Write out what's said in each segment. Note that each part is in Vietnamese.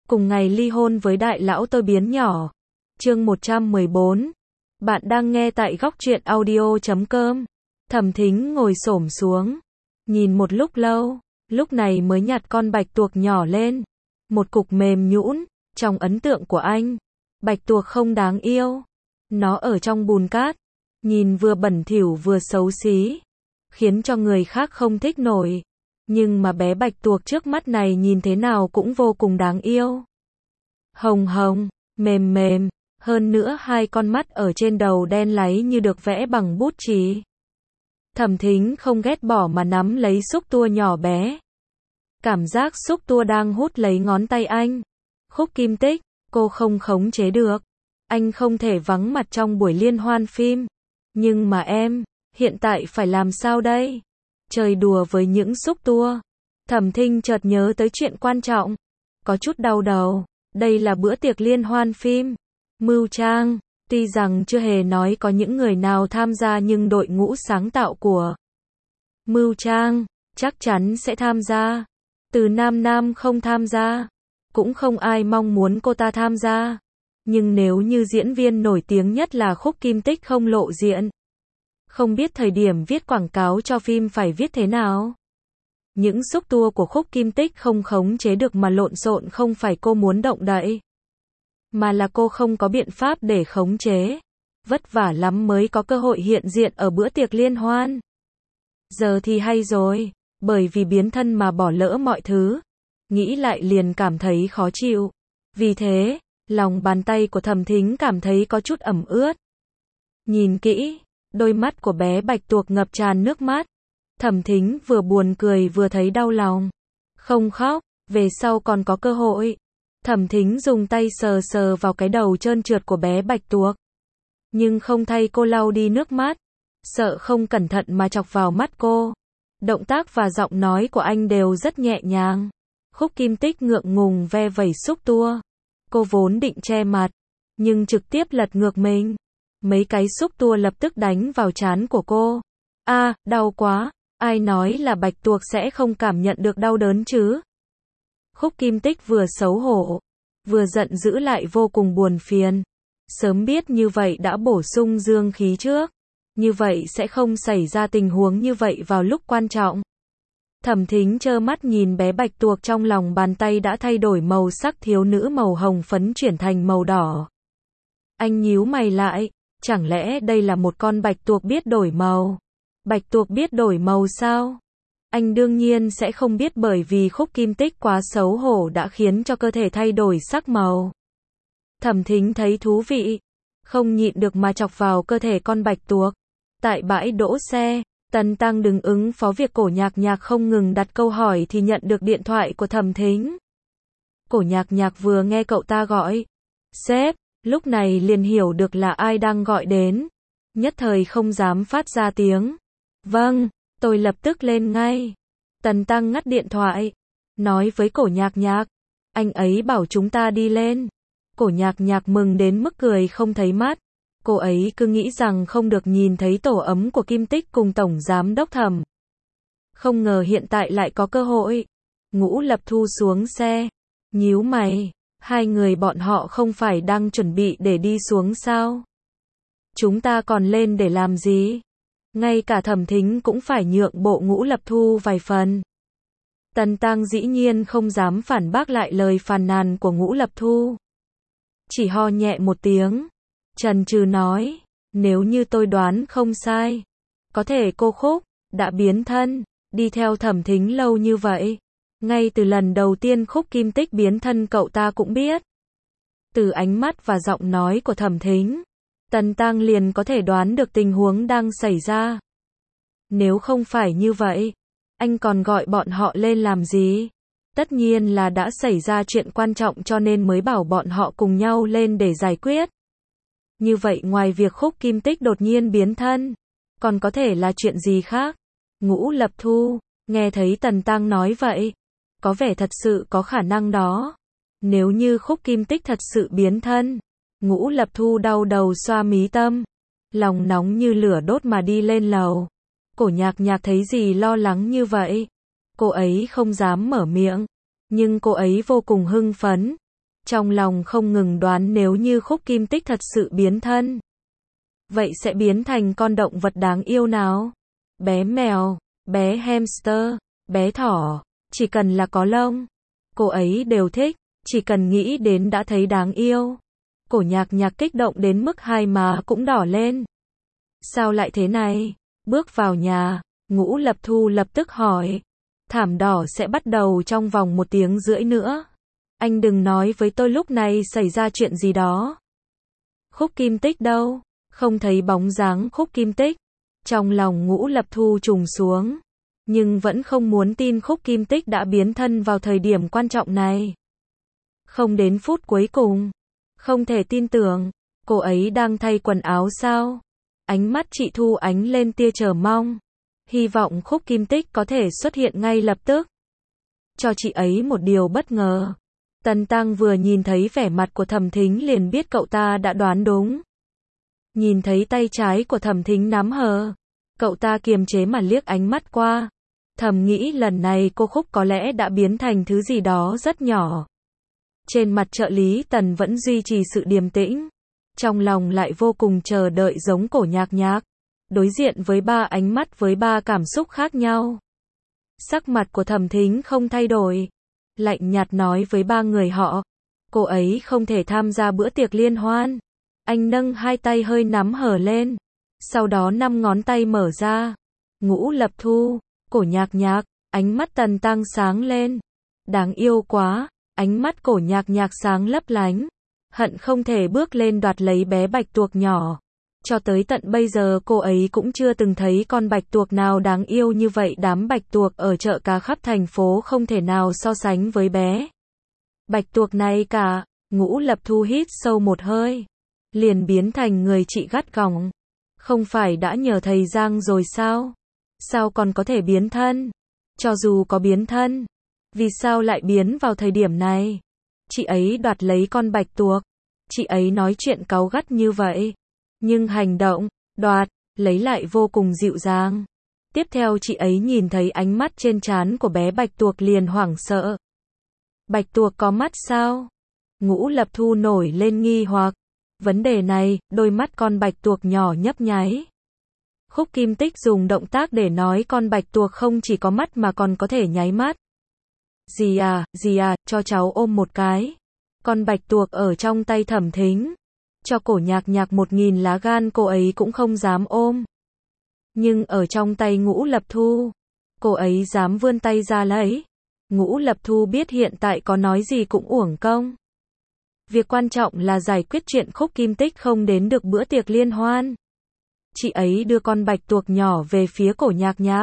cùng ngày ly hôn với đại lão tôi biến nhỏ. Chương 114. Bạn đang nghe tại góc truyện audio.com. Thẩm Thính ngồi xổm xuống, nhìn một lúc lâu, lúc này mới nhặt con bạch tuộc nhỏ lên. Một cục mềm nhũn, trong ấn tượng của anh, bạch tuộc không đáng yêu. Nó ở trong bùn cát, nhìn vừa bẩn thỉu vừa xấu xí, khiến cho người khác không thích nổi. Nhưng mà bé bạch tuộc trước mắt này nhìn thế nào cũng vô cùng đáng yêu. Hồng hồng, mềm mềm, hơn nữa hai con mắt ở trên đầu đen láy như được vẽ bằng bút chì. Thẩm Thính không ghét bỏ mà nắm lấy xúc tua nhỏ bé. Cảm giác xúc tua đang hút lấy ngón tay anh. Khúc Kim Tích, cô không khống chế được. Anh không thể vắng mặt trong buổi liên hoan phim. Nhưng mà em, hiện tại phải làm sao đây? Chơi đùa với những xúc tua. Thẩm Thính chợt nhớ tới chuyện quan trọng. Có chút đau đầu. Đây là bữa tiệc liên hoan phim. Mưu Trang, tuy rằng chưa hề nói có những người nào tham gia nhưng đội ngũ sáng tạo của Mưu Trang chắc chắn sẽ tham gia. Từ Nam Nam không tham gia, cũng không ai mong muốn cô ta tham gia. Nhưng nếu như diễn viên nổi tiếng nhất là Khúc Kim Tích không lộ diện, không biết thời điểm viết quảng cáo cho phim phải viết thế nào. Những xúc tua của Khúc Kim Tích không khống chế được mà lộn xộn không phải cô muốn động đậy, mà là cô không có biện pháp để khống chế. Vất vả lắm mới có cơ hội hiện diện ở bữa tiệc liên hoan. Giờ thì hay rồi, bởi vì biến thân mà bỏ lỡ mọi thứ. Nghĩ lại liền cảm thấy khó chịu. Vì thế, lòng bàn tay của Thẩm Thính cảm thấy có chút ẩm ướt. Nhìn kỹ, đôi mắt của bé bạch tuộc ngập tràn nước mắt. Thẩm Thính vừa buồn cười vừa thấy đau lòng. Không khóc, về sau còn có cơ hội. Thẩm Thính dùng tay sờ sờ vào cái đầu trơn trượt của bé bạch tuộc. Nhưng không thay cô lau đi nước mắt. Sợ không cẩn thận mà chọc vào mắt cô. Động tác và giọng nói của anh đều rất nhẹ nhàng. Khúc Kim Tích ngượng ngùng ve vẩy xúc tua. Cô vốn định che mặt, nhưng trực tiếp lật ngược mình. Mấy cái xúc tua lập tức đánh vào trán của cô. Đau quá. Ai nói là bạch tuộc sẽ không cảm nhận được đau đớn chứ? Khúc Kim Tích vừa xấu hổ, vừa giận dữ lại vô cùng buồn phiền. Sớm biết như vậy đã bổ sung dương khí trước. Như vậy sẽ không xảy ra tình huống như vậy vào lúc quan trọng. Thẩm Thính trơ mắt nhìn bé bạch tuộc trong lòng bàn tay đã thay đổi màu sắc, thiếu nữ màu hồng phấn chuyển thành màu đỏ. Anh nhíu mày lại, chẳng lẽ đây là một con bạch tuộc biết đổi màu? Bạch tuộc biết đổi màu sao? Anh đương nhiên sẽ không biết, bởi vì Khúc Kim Tích quá xấu hổ đã khiến cho cơ thể thay đổi sắc màu. Thẩm Thính thấy thú vị, không nhịn được mà chọc vào cơ thể con bạch tuộc. Tại bãi đỗ xe, Tần Tăng đứng ứng phó việc Cổ Nhạc Nhạc không ngừng đặt câu hỏi thì nhận được điện thoại của Thẩm Thính. Cổ Nhạc Nhạc vừa nghe cậu ta gọi sếp, lúc này liền hiểu được là ai đang gọi đến. Nhất thời không dám phát ra tiếng. Vâng, tôi lập tức lên ngay. Tần Tăng ngắt điện thoại, nói với Cổ Nhạc Nhạc, anh ấy bảo chúng ta đi lên. Cổ Nhạc Nhạc mừng đến mức cười không thấy mắt. Cô ấy cứ nghĩ rằng không được nhìn thấy tổ ấm của Kim Tích cùng Tổng Giám Đốc Thẩm. Không ngờ hiện tại lại có cơ hội. Ngũ Lập Thu xuống xe, nhíu mày, hai người bọn họ không phải đang chuẩn bị để đi xuống sao? Chúng ta còn lên để làm gì? Ngay cả Thẩm Thính cũng phải nhượng bộ Ngũ Lập Thu vài phần. Tần Tăng dĩ nhiên không dám phản bác lại lời phàn nàn của Ngũ Lập Thu. Chỉ ho nhẹ một tiếng, chần chừ nói, nếu như tôi đoán không sai, có thể cô Khúc đã biến thân, đi theo Thẩm Thính lâu như vậy. Ngay từ lần đầu tiên Khúc Kim Tích biến thân cậu ta cũng biết. Từ ánh mắt và giọng nói của Thẩm Thính, Tần Tăng liền có thể đoán được tình huống đang xảy ra. Nếu không phải như vậy, anh còn gọi bọn họ lên làm gì? Tất nhiên là đã xảy ra chuyện quan trọng cho nên mới bảo bọn họ cùng nhau lên để giải quyết. Như vậy ngoài việc Khúc Kim Tích đột nhiên biến thân, còn có thể là chuyện gì khác? Ngũ Lập Thu, nghe thấy Tần Tăng nói vậy, có vẻ thật sự có khả năng đó. Nếu như Khúc Kim Tích thật sự biến thân, Ngũ Lập Thu đau đầu xoa mí tâm, lòng nóng như lửa đốt mà đi lên lầu. Cổ Nhạc Nhạc thấy gì lo lắng như vậy? Cô ấy không dám mở miệng, nhưng cô ấy vô cùng hưng phấn. Trong lòng không ngừng đoán nếu như Khúc Kim Tích thật sự biến thân. Vậy sẽ biến thành con động vật đáng yêu nào? Bé mèo, bé hamster, bé thỏ, chỉ cần là có lông, cô ấy đều thích, chỉ cần nghĩ đến đã thấy đáng yêu. Cổ Nhạc Nhạc kích động đến mức hai má cũng đỏ lên. Sao lại thế này? Bước vào nhà, Ngũ Lập Thu lập tức hỏi. Thảm đỏ sẽ bắt đầu trong vòng 1 tiếng rưỡi nữa. Anh đừng nói với tôi lúc này xảy ra chuyện gì đó. Khúc Kim Tích đâu? Không thấy bóng dáng Khúc Kim Tích. Trong lòng Ngũ Lập Thu trùng xuống. Nhưng vẫn không muốn tin Khúc Kim Tích đã biến thân vào thời điểm quan trọng này. Không đến phút cuối cùng. Không thể tin tưởng. Cô ấy đang thay quần áo sao? Ánh mắt chị Thu ánh lên tia chờ mong. Hy vọng Khúc Kim Tích có thể xuất hiện ngay lập tức. Cho chị ấy một điều bất ngờ. Tần Tăng vừa nhìn thấy vẻ mặt của Thẩm Thính liền biết cậu ta đã đoán đúng. Nhìn thấy tay trái của Thẩm Thính nắm hờ, cậu ta kiềm chế mà liếc ánh mắt qua. Thầm nghĩ lần này cô Khúc có lẽ đã biến thành thứ gì đó rất nhỏ. Trên mặt trợ lý Tần vẫn duy trì sự điềm tĩnh. Trong lòng lại vô cùng chờ đợi giống Cổ Nhạc Nhạc. Đối diện với 3 ánh mắt với 3 cảm xúc khác nhau. Sắc mặt của Thẩm Thính không thay đổi. Lạnh nhạt nói với 3 người họ. Cô ấy không thể tham gia bữa tiệc liên hoan. Anh nâng 2 tay hơi nắm hở lên. Sau đó 5 ngón tay mở ra. Ngũ Lập Thu, Cổ Nhạc Nhạc, ánh mắt Tần Tăng sáng lên. Đáng yêu quá, ánh mắt Cổ Nhạc Nhạc sáng lấp lánh. Hận không thể bước lên đoạt lấy bé bạch tuộc nhỏ. Cho tới tận bây giờ cô ấy cũng chưa từng thấy con bạch tuộc nào đáng yêu như vậy. Đám bạch tuộc ở chợ cá khắp thành phố không thể nào so sánh với bé bạch tuộc này cả. Ngũ Lập Thu hít sâu một hơi, liền biến thành người chị gắt gỏng. Không phải đã nhờ thầy Giang rồi sao? Sao còn có thể biến thân? Cho dù có biến thân, vì sao lại biến vào thời điểm này? Chị ấy đoạt lấy con bạch tuộc. Chị ấy nói chuyện cáu gắt như vậy. Nhưng hành động, đoạt, lấy lại vô cùng dịu dàng. Tiếp theo chị ấy nhìn thấy ánh mắt trên trán của bé bạch tuộc liền hoảng sợ. Bạch tuộc có mắt sao? Ngũ Lập Thu nổi lên nghi hoặc. Vấn đề này, đôi mắt con bạch tuộc nhỏ nhấp nháy. Khúc Kim Tích dùng động tác để nói con bạch tuộc không chỉ có mắt mà còn có thể nháy mắt. Dì à, cho cháu ôm một cái. Con bạch tuộc ở trong tay Thẩm Thính. Cho Cổ Nhạc Nhạc 1000 lá gan cô ấy cũng không dám ôm. Nhưng ở trong tay Ngũ Lập Thu, cô ấy dám vươn tay ra lấy. Ngũ Lập Thu biết hiện tại có nói gì cũng uổng công. Việc quan trọng là giải quyết chuyện Khúc Kim Tích không đến được bữa tiệc liên hoan. Chị ấy đưa con bạch tuộc nhỏ về phía Cổ Nhạc Nhạc.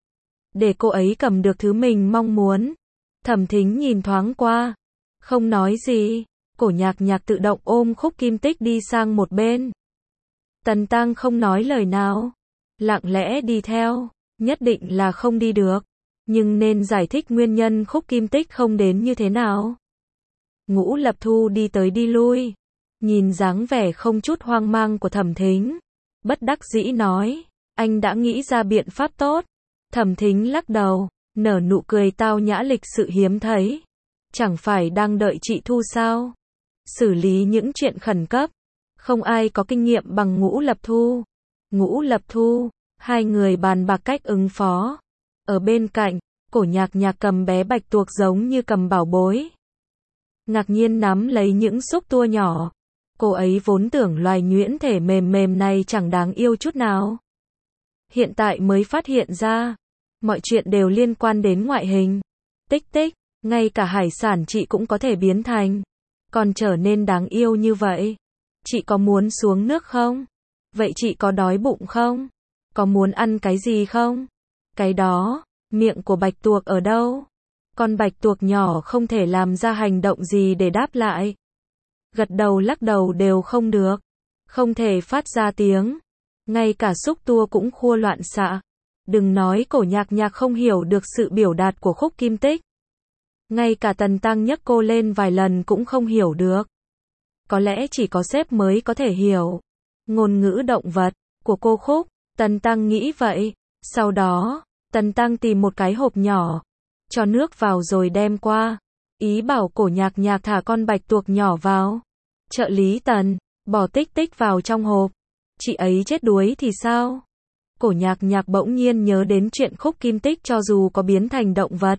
Để cô ấy cầm được thứ mình mong muốn. Thẩm Thính nhìn thoáng qua. Không nói gì. Cổ Nhạc Nhạc tự động ôm Khúc Kim Tích đi sang một bên. Tần Tăng không nói lời nào. Lặng lẽ đi theo. Nhất định là không đi được. Nhưng nên giải thích nguyên nhân Khúc Kim Tích không đến như thế nào. Ngũ Lập Thu đi tới đi lui. Nhìn dáng vẻ không chút hoang mang của Thẩm Thính. Bất đắc dĩ nói. Anh đã nghĩ ra biện pháp tốt. Thẩm Thính lắc đầu. Nở nụ cười tao nhã lịch sự hiếm thấy. Chẳng phải đang đợi chị Thu sao? Xử lý những chuyện khẩn cấp. Không ai có kinh nghiệm bằng Ngũ Lập Thu. Ngũ Lập Thu, hai người bàn bạc cách ứng phó. Ở bên cạnh, Cổ Nhạc Nhạc cầm bé bạch tuộc giống như cầm bảo bối. Ngạc nhiên nắm lấy những xúc tua nhỏ. Cô ấy vốn tưởng loài nhuyễn thể mềm mềm này chẳng đáng yêu chút nào. Hiện tại mới phát hiện ra, mọi chuyện đều liên quan đến ngoại hình. Tích tích, ngay cả hải sản chị cũng có thể biến thành. Còn trở nên đáng yêu như vậy. Chị có muốn xuống nước không? Vậy chị có đói bụng không? Có muốn ăn cái gì không? Cái đó, miệng của bạch tuộc ở đâu? Con bạch tuộc nhỏ không thể làm ra hành động gì để đáp lại. Gật đầu lắc đầu đều không được. Không thể phát ra tiếng. Ngay cả xúc tua cũng khua loạn xạ. Đừng nói Cổ Nhạc Nhạc không hiểu được sự biểu đạt của Khúc Kim Tích. Ngay cả Tần Tăng nhấc cô lên vài lần cũng không hiểu được. Có lẽ chỉ có sếp mới có thể hiểu ngôn ngữ động vật của cô Khúc. Tần Tăng nghĩ vậy. Sau đó, Tần Tăng tìm một cái hộp nhỏ, cho nước vào rồi đem qua. Ý bảo Cổ Nhạc Nhạc thả con bạch tuộc nhỏ vào. Trợ lý Tần, bỏ Tích Tích vào trong hộp. Chị ấy chết đuối thì sao? Cổ Nhạc Nhạc bỗng nhiên nhớ đến chuyện Khúc Kim Tích cho dù có biến thành động vật,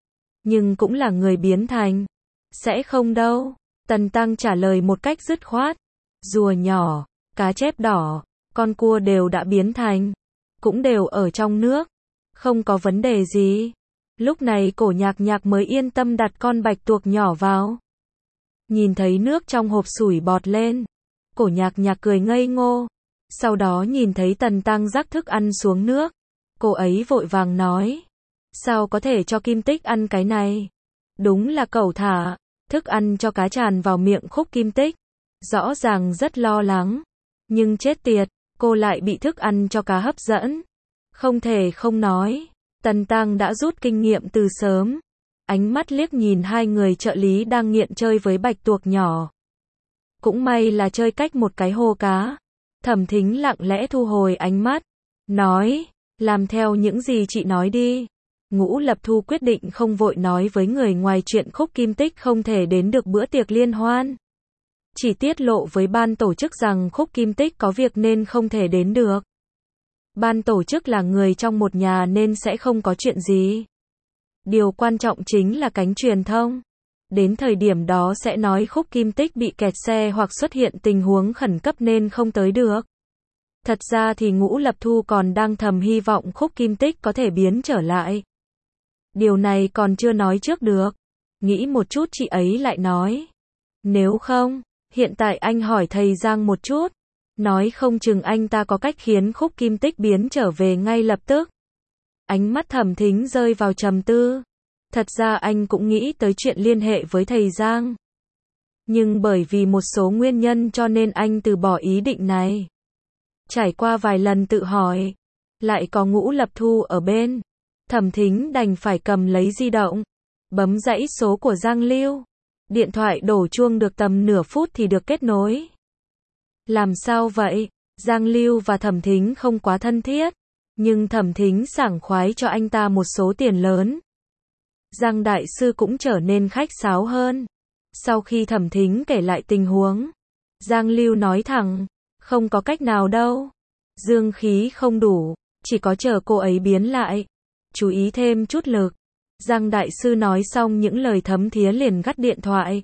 nhưng cũng là người biến thành. Sẽ không đâu. Tần Tăng trả lời một cách dứt khoát. Rùa nhỏ, cá chép đỏ, con cua đều đã biến thành. Cũng đều ở trong nước. Không có vấn đề gì. Lúc này Cổ Nhạc Nhạc mới yên tâm đặt con bạch tuộc nhỏ vào. Nhìn thấy nước trong hộp sủi bọt lên. Cổ Nhạc Nhạc cười ngây ngô. Sau đó nhìn thấy Tần Tăng rắc thức ăn xuống nước. Cô ấy vội vàng nói. Sao có thể cho Kim Tích ăn cái này? Đúng là cẩu thả. Thức ăn cho cá tràn vào miệng Khúc Kim Tích. Rõ ràng rất lo lắng. Nhưng chết tiệt, cô lại bị thức ăn cho cá hấp dẫn. Không thể không nói. Tần Tăng đã rút kinh nghiệm từ sớm. Ánh mắt liếc nhìn hai người trợ lý đang nghiện chơi với bạch tuộc nhỏ. Cũng may là chơi cách một cái hồ cá. Thẩm Thính lặng lẽ thu hồi ánh mắt. Nói, làm theo những gì chị nói đi. Ngũ Lập Thu quyết định không vội nói với người ngoài chuyện Khúc Kim Tích không thể đến được bữa tiệc liên hoan. Chỉ tiết lộ với ban tổ chức rằng Khúc Kim Tích có việc nên không thể đến được. Ban tổ chức là người trong một nhà nên sẽ không có chuyện gì. Điều quan trọng chính là cánh truyền thông. Đến thời điểm đó sẽ nói Khúc Kim Tích bị kẹt xe hoặc xuất hiện tình huống khẩn cấp nên không tới được. Thật ra thì Ngũ Lập Thu còn đang thầm hy vọng Khúc Kim Tích có thể biến trở lại. Điều này còn chưa nói trước được. Nghĩ một chút chị ấy lại nói. Nếu không, hiện tại anh hỏi thầy Giang một chút. Nói không chừng anh ta có cách khiến Khúc Kim Tích biến trở về ngay lập tức. Ánh mắt Thẩm Thính rơi vào trầm tư. Thật ra anh cũng nghĩ tới chuyện liên hệ với thầy Giang. Nhưng bởi vì một số nguyên nhân cho nên anh từ bỏ ý định này. Trải qua vài lần tự hỏi, lại có Ngũ Lập Thu ở bên. Thẩm Thính đành phải cầm lấy di động, bấm dãy số của Giang Lưu. Điện thoại đổ chuông được tầm nửa phút thì được kết nối. Làm sao vậy? Giang Lưu và Thẩm Thính không quá thân thiết, nhưng Thẩm Thính sảng khoái cho anh ta một số tiền lớn. Giang đại sư cũng trở nên khách sáo hơn. Sau khi Thẩm Thính kể lại tình huống, Giang Lưu nói thẳng, không có cách nào đâu. Dương khí không đủ, chỉ có chờ cô ấy biến lại. Chú ý thêm chút lực. Giang đại sư nói xong những lời thấm thía liền gắt điện thoại.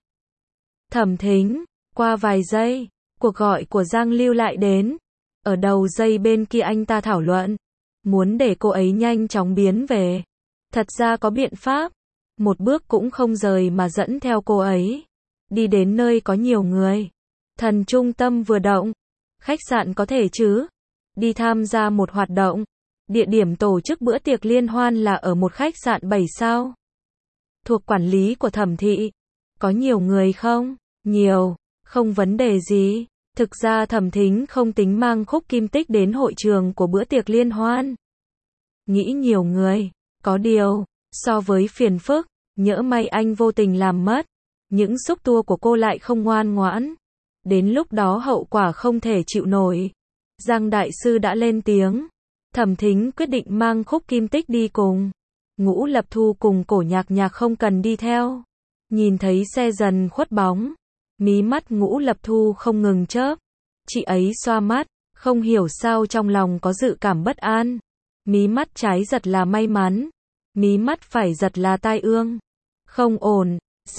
Thẩm Thính, qua vài giây, cuộc gọi của Giang Lưu lại đến. Ở đầu dây bên kia anh ta thảo luận, muốn để cô ấy nhanh chóng biến về. Thật ra có biện pháp, một bước cũng không rời mà dẫn theo cô ấy. Đi đến nơi có nhiều người. Thần trung tâm vừa động. Khách sạn có thể chứ? Đi tham gia một hoạt động. Địa điểm tổ chức bữa tiệc liên hoan là ở một khách sạn 7 sao. Thuộc quản lý của Thẩm thị. Có nhiều người không? Nhiều, không vấn đề gì. Thực ra Thẩm Thính không tính mang Khúc Kim Tích đến hội trường của bữa tiệc liên hoan. Nghĩ nhiều người, có điều, so với phiền phức, nhỡ may anh vô tình làm mất. Những xúc tua của cô lại không ngoan ngoãn. Đến lúc đó hậu quả không thể chịu nổi. Giang đại sư đã lên tiếng. Thẩm Thính quyết định mang Khúc Kim Tích đi cùng. Ngũ Lập Thu cùng Cổ Nhạc Nhạc không cần đi theo. Nhìn thấy xe dần khuất bóng, mí mắt Ngũ Lập Thu không ngừng chớp. Chị ấy xoa mắt, không hiểu sao trong lòng có dự cảm bất an. Mí mắt trái giật là may mắn, mí mắt phải giật là tai ương. Không ổn,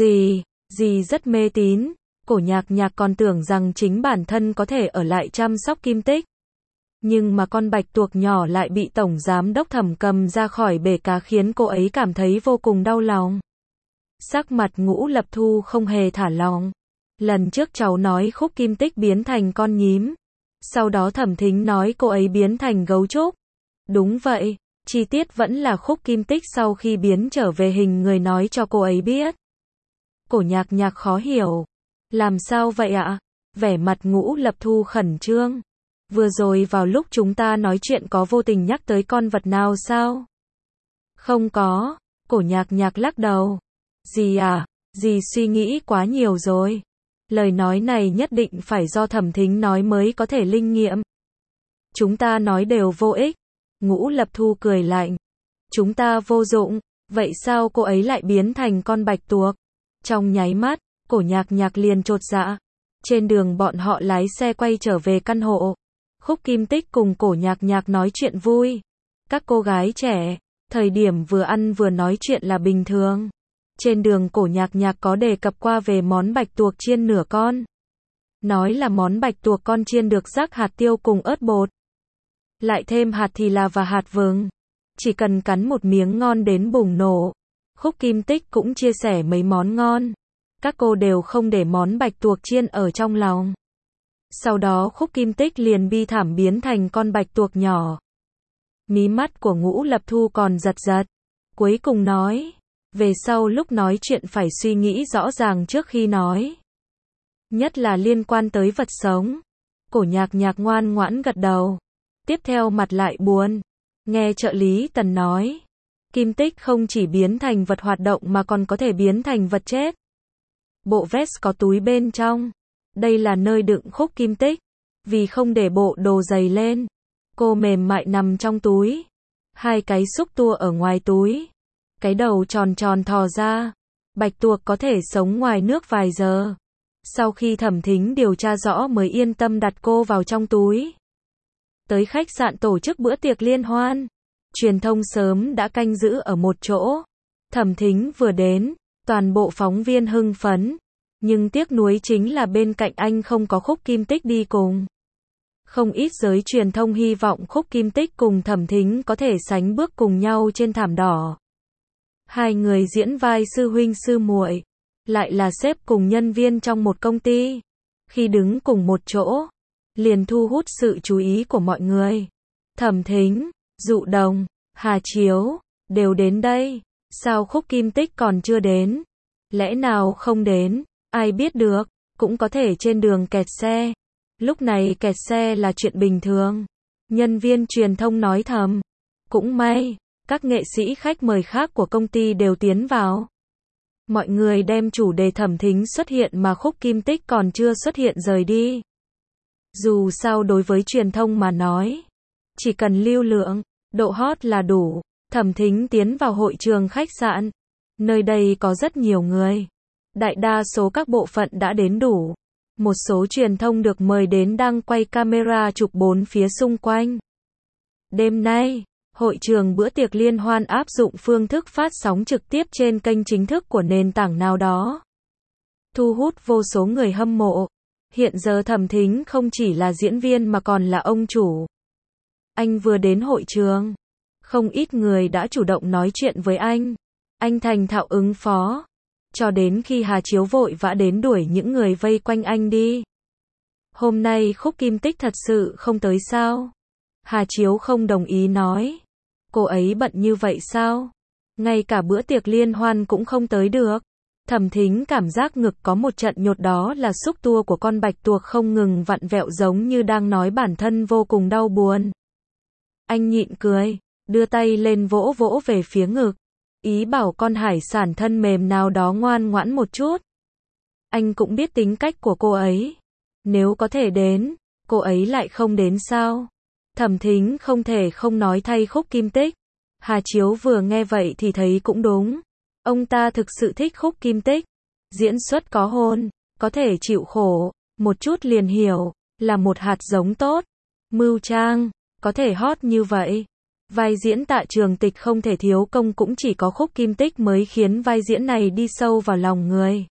dì rất mê tín. Cổ Nhạc Nhạc còn tưởng rằng chính bản thân có thể ở lại chăm sóc Kim Tích. Nhưng mà con bạch tuộc nhỏ lại bị tổng giám đốc Thẩm cầm ra khỏi bể cá khiến cô ấy cảm thấy vô cùng đau lòng. Sắc mặt Ngũ Lập Thu không hề thả lỏng. Lần trước cháu nói Khúc Kim Tích biến thành con nhím. Sau đó Thẩm Thính nói cô ấy biến thành gấu trúc. Đúng vậy, chi tiết vẫn là Khúc Kim Tích sau khi biến trở về hình người nói cho cô ấy biết. Cổ Nhạc Nhạc khó hiểu. Làm sao vậy ạ? Vẻ mặt Ngũ Lập Thu khẩn trương. Vừa rồi vào lúc chúng ta nói chuyện có vô tình nhắc tới con vật nào sao? Không có. Cổ Nhạc Nhạc lắc đầu. Dì à, dì suy nghĩ quá nhiều rồi. Lời nói này nhất định phải do Thẩm Thính nói mới có thể linh nghiệm. Chúng ta nói đều vô ích. Ngũ Lập Thu cười lạnh. Chúng ta vô dụng. Vậy sao cô ấy lại biến thành con bạch tuộc? Trong nháy mắt, Cổ Nhạc Nhạc liền chột dạ. Trên đường bọn họ lái xe quay trở về căn hộ. Khúc Kim Tích cùng Cổ Nhạc Nhạc nói chuyện vui. Các cô gái trẻ, thời điểm vừa ăn vừa nói chuyện là bình thường. Trên đường Cổ Nhạc Nhạc có đề cập qua về món bạch tuộc chiên nửa con. Nói là món bạch tuộc con chiên được rắc hạt tiêu cùng ớt bột. Lại thêm hạt thì là và hạt vừng. Chỉ cần cắn một miếng ngon đến bùng nổ. Khúc Kim Tích cũng chia sẻ mấy món ngon. Các cô đều không để món bạch tuộc chiên ở trong lòng. Sau đó Khúc Kim Tích liền bi thảm biến thành con bạch tuộc nhỏ. Mí mắt của Ngũ Lập Thu còn giật giật. Cuối cùng nói. Về sau lúc nói chuyện phải suy nghĩ rõ ràng trước khi nói. Nhất là liên quan tới vật sống. Cổ Nhạc Nhạc ngoan ngoãn gật đầu. Tiếp theo mặt lại buồn. Nghe trợ lý Tần nói. Kim Tích không chỉ biến thành vật hoạt động mà còn có thể biến thành vật chết. Bộ vest có túi bên trong. Đây là nơi đựng Khúc Kim Tích. Vì không để bộ đồ dày lên, cô mềm mại nằm trong túi. Hai cái xúc tua ở ngoài túi. Cái đầu tròn tròn thò ra. Bạch tuộc có thể sống ngoài nước vài giờ. Sau khi Thẩm Thính điều tra rõ mới yên tâm đặt cô vào trong túi. Tới khách sạn tổ chức bữa tiệc liên hoan. Truyền thông sớm đã canh giữ ở một chỗ. Thẩm Thính vừa đến, toàn bộ phóng viên hưng phấn. Nhưng tiếc nuối chính là bên cạnh anh không có Khúc Kim Tích đi cùng. Không ít giới truyền thông hy vọng Khúc Kim Tích cùng Thẩm Thính có thể sánh bước cùng nhau trên thảm đỏ. Hai người diễn vai sư huynh sư muội, lại là sếp cùng nhân viên trong một công ty. Khi đứng cùng một chỗ, liền thu hút sự chú ý của mọi người. Thẩm Thính, Dụ Đồng, Hà Chiếu, đều đến đây. Sao Khúc Kim Tích còn chưa đến? Lẽ nào không đến? Ai biết được, cũng có thể trên đường kẹt xe. Lúc này kẹt xe là chuyện bình thường. Nhân viên truyền thông nói thầm. Cũng may, các nghệ sĩ khách mời khác của công ty đều tiến vào. Mọi người đem chủ đề Thẩm Thính xuất hiện mà Khúc Kim Tích còn chưa xuất hiện rời đi. Dù sao đối với truyền thông mà nói, chỉ cần lưu lượng, độ hot là đủ. Thẩm Thính tiến vào hội trường khách sạn. Nơi đây có rất nhiều người. Đại đa số các bộ phận đã đến đủ. Một số truyền thông được mời đến đang quay camera chụp bốn phía xung quanh. Đêm nay, hội trường bữa tiệc liên hoan áp dụng phương thức phát sóng trực tiếp trên kênh chính thức của nền tảng nào đó. Thu hút vô số người hâm mộ. Hiện giờ Thẩm Thính không chỉ là diễn viên mà còn là ông chủ. Anh vừa đến hội trường. Không ít người đã chủ động nói chuyện với anh. Anh thành thạo ứng phó. Cho đến khi Hà Chiếu vội vã đến đuổi những người vây quanh anh đi. Hôm nay Khúc Kim Tích thật sự không tới sao? Hà Chiếu không đồng ý nói. Cô ấy bận như vậy sao? Ngay cả bữa tiệc liên hoan cũng không tới được. Thẩm Thính cảm giác ngực có một trận nhột, đó là xúc tua của con bạch tuộc không ngừng vặn vẹo giống như đang nói bản thân vô cùng đau buồn. Anh nhịn cười, đưa tay lên vỗ vỗ về phía ngực. Ý bảo con hải sản thân mềm nào đó ngoan ngoãn một chút. Anh cũng biết tính cách của cô ấy. Nếu có thể đến, cô ấy lại không đến sao? Thẩm Thính không thể không nói thay Khúc Kim Tích. Hà Chiếu vừa nghe vậy thì thấy cũng đúng. Ông ta thực sự thích Khúc Kim Tích. Diễn xuất có hồn, có thể chịu khổ, một chút liền hiểu, là một hạt giống tốt. Mưu trang, có thể hot như vậy. Vai diễn Tạ Trường Tịch không thể thiếu công cũng chỉ có Khúc Kim Tích mới khiến vai diễn này đi sâu vào lòng người.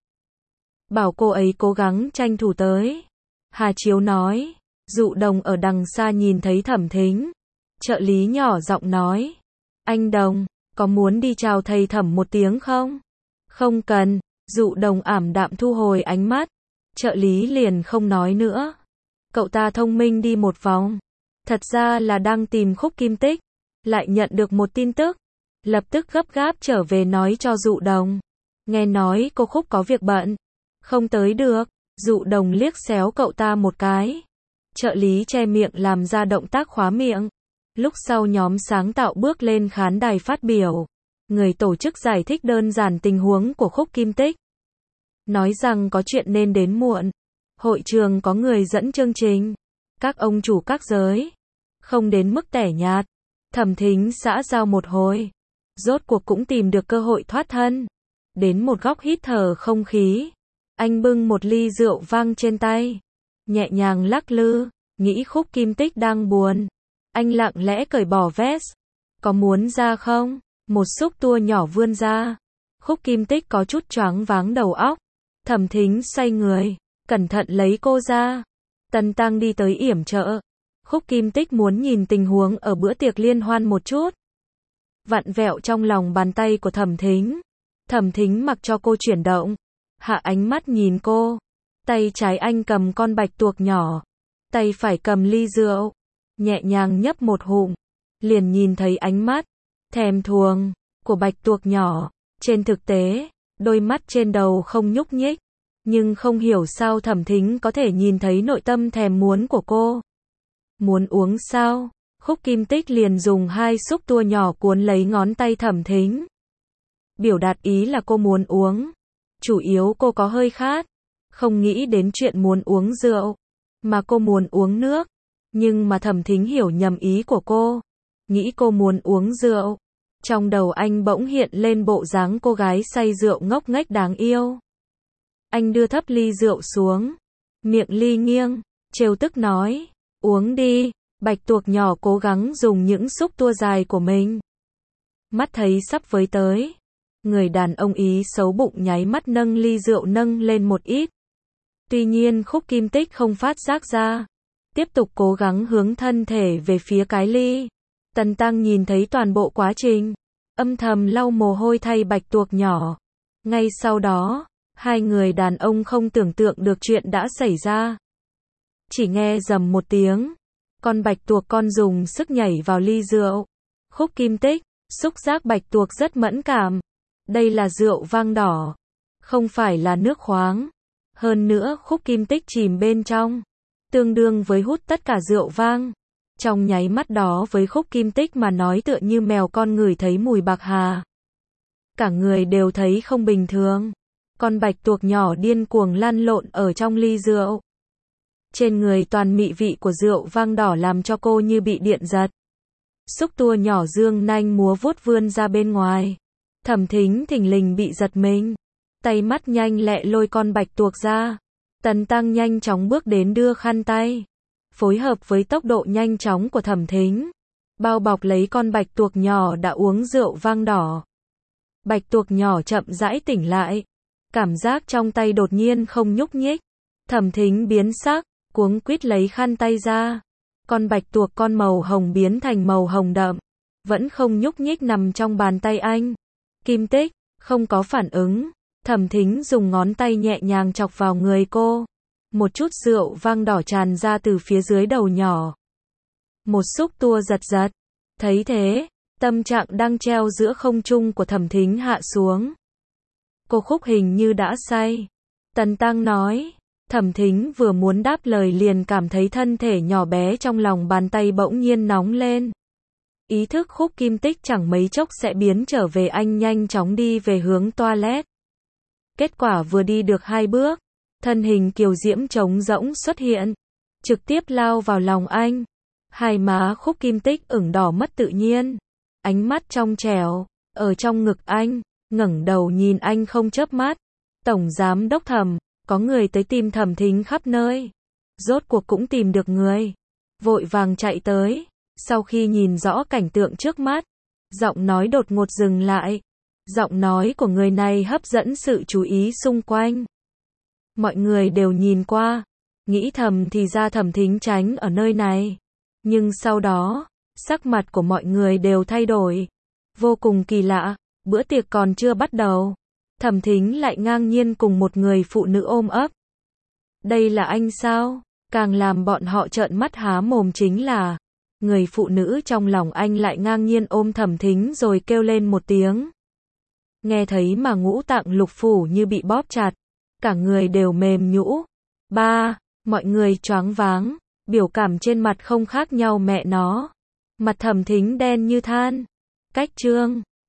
Bảo cô ấy cố gắng tranh thủ tới. Hà Chiếu nói. Dụ Đồng ở đằng xa nhìn thấy Thẩm Thính. Trợ lý nhỏ giọng nói. Anh Đồng, có muốn đi chào thầy Thẩm một tiếng không? Không cần. Dụ Đồng ảm đạm thu hồi ánh mắt. Trợ lý liền không nói nữa. Cậu ta thông minh đi một vòng. Thật ra là đang tìm Khúc Kim Tích. Lại nhận được một tin tức. Lập tức gấp gáp trở về nói cho Dụ Đồng. Nghe nói cô Khúc có việc bận. Không tới được. Dụ Đồng liếc xéo cậu ta một cái. Trợ lý che miệng làm ra động tác khóa miệng. Lúc sau nhóm sáng tạo bước lên khán đài phát biểu. Người tổ chức giải thích đơn giản tình huống của Khúc Kim Tích. Nói rằng có chuyện nên đến muộn. Hội trường có người dẫn chương trình. Các ông chủ các giới. Không đến mức tẻ nhạt. Thẩm Thính xã giao một hồi. Rốt cuộc cũng tìm được cơ hội thoát thân. đến một góc hít thở không khí. Anh bưng một ly rượu vang trên tay, nhẹ nhàng lắc lư, nghĩ Khúc Kim Tích đang buồn. Anh lặng lẽ cởi bỏ vest. Có muốn ra không? Một xúc tua nhỏ vươn ra. Khúc Kim Tích có chút choáng váng đầu óc. Thẩm Thính xoay người, cẩn thận lấy cô ra. Tần Tăng đi tới yểm trợ. Khúc Kim Tích muốn nhìn tình huống ở bữa tiệc liên hoan một chút. Vặn vẹo trong lòng bàn tay của Thẩm Thính. Thẩm Thính mặc cho cô chuyển động, hạ ánh mắt nhìn cô. Tay trái anh cầm con bạch tuộc nhỏ, tay phải cầm ly rượu, nhẹ nhàng nhấp một ngụm, liền nhìn thấy ánh mắt thèm thuồng của bạch tuộc nhỏ. Trên thực tế, đôi mắt trên đầu không nhúc nhích, nhưng không hiểu sao Thẩm Thính có thể nhìn thấy nội tâm thèm muốn của cô. Muốn uống sao? Khúc Kim Tích liền dùng hai xúc tua nhỏ cuốn lấy ngón tay Thẩm Thính. Biểu đạt ý là cô muốn uống. Chủ yếu cô có hơi khát, không nghĩ đến chuyện muốn uống rượu, mà cô muốn uống nước. Nhưng mà Thẩm Thính hiểu nhầm ý của cô, nghĩ cô muốn uống rượu. Trong đầu anh bỗng hiện lên bộ dáng cô gái say rượu ngốc nghếch đáng yêu. Anh đưa thấp ly rượu xuống, miệng ly nghiêng, trêu tức nói, uống đi. Bạch tuộc nhỏ cố gắng dùng những xúc tua dài của mình. Mắt thấy sắp với tới, người đàn ông ý xấu bụng nháy mắt nâng ly rượu nâng lên một ít. Tuy nhiên Khúc Kim Tích không phát giác ra, tiếp tục cố gắng hướng thân thể về phía cái ly. Tần Tăng nhìn thấy toàn bộ quá trình, âm thầm lau mồ hôi thay bạch tuộc nhỏ. Ngay sau đó, hai người đàn ông không tưởng tượng được chuyện đã xảy ra. Chỉ nghe rầm một tiếng, con bạch tuộc con dùng sức nhảy vào ly rượu. Khúc Kim Tích, xúc giác bạch tuộc rất mẫn cảm. Đây là rượu vang đỏ, không phải là nước khoáng. Hơn nữa Khúc Kim Tích chìm bên trong, tương đương với hút tất cả rượu vang. Trong nháy mắt đó với Khúc Kim Tích mà nói tựa như mèo con ngửi thấy mùi bạc hà. Cả người đều thấy không bình thường. Con bạch tuộc nhỏ điên cuồng lăn lộn ở trong ly rượu. Trên người toàn mị vị của rượu vang đỏ làm cho cô như bị điện giật. Xúc tua nhỏ dương nanh múa vuốt vươn ra bên ngoài. Thẩm Thính thình lình bị giật mình. Tay mắt nhanh lẹ lôi con bạch tuộc ra. Tần Tăng nhanh chóng bước đến đưa khăn tay. Phối hợp với tốc độ nhanh chóng của Thẩm Thính, bao bọc lấy con bạch tuộc nhỏ đã uống rượu vang đỏ. Bạch tuộc nhỏ chậm rãi tỉnh lại. Cảm giác trong tay đột nhiên không nhúc nhích. Thẩm Thính biến sắc, cuống quýt lấy khăn tay ra. Con bạch tuộc con màu hồng biến thành màu hồng đậm, vẫn không nhúc nhích nằm trong bàn tay anh. Kim Tích, không có phản ứng. Thẩm Thính dùng ngón tay nhẹ nhàng chọc vào người cô. Một chút rượu vang đỏ tràn ra từ phía dưới đầu nhỏ. Một xúc tua giật giật. Thấy thế, tâm trạng đang treo giữa không trung của Thẩm Thính hạ xuống. Cô Khúc hình như đã say. Tần Tăng nói. Thẩm Thính vừa muốn đáp lời liền cảm thấy thân thể nhỏ bé trong lòng bàn tay bỗng nhiên nóng lên. Ý thức Khúc Kim Tích chẳng mấy chốc sẽ biến trở về. Anh nhanh chóng đi về hướng toilet. Kết quả vừa đi được 2 bước, thân hình kiều diễm trống rỗng xuất hiện, trực tiếp lao vào lòng anh. Hai má Khúc Kim Tích ửng đỏ mất tự nhiên, ánh mắt trong trẻo, ở trong ngực anh, ngẩng đầu nhìn anh không chớp mắt. Tổng giám đốc Thẩm, có người tới tìm Thẩm Thính khắp nơi. Rốt cuộc cũng tìm được người. Vội vàng chạy tới, sau khi nhìn rõ cảnh tượng trước mắt, giọng nói đột ngột dừng lại. Giọng nói của người này hấp dẫn sự chú ý xung quanh. Mọi người đều nhìn qua, nghĩ thầm thì ra Thẩm Thính tránh ở nơi này. Nhưng sau đó, sắc mặt của mọi người đều thay đổi. Vô cùng kỳ lạ, bữa tiệc còn chưa bắt đầu, Thẩm Thính lại ngang nhiên cùng một người phụ nữ ôm ấp. Đây là anh sao? Càng làm bọn họ trợn mắt há mồm chính là, người phụ nữ trong lòng anh lại ngang nhiên ôm Thẩm Thính rồi kêu lên một tiếng. Nghe thấy mà ngũ tạng lục phủ như bị bóp chặt, cả người đều mềm nhũn. Mọi người choáng váng, biểu cảm trên mặt không khác nhau mẹ nó. Mặt Thẩm Thính đen như than. Cách chương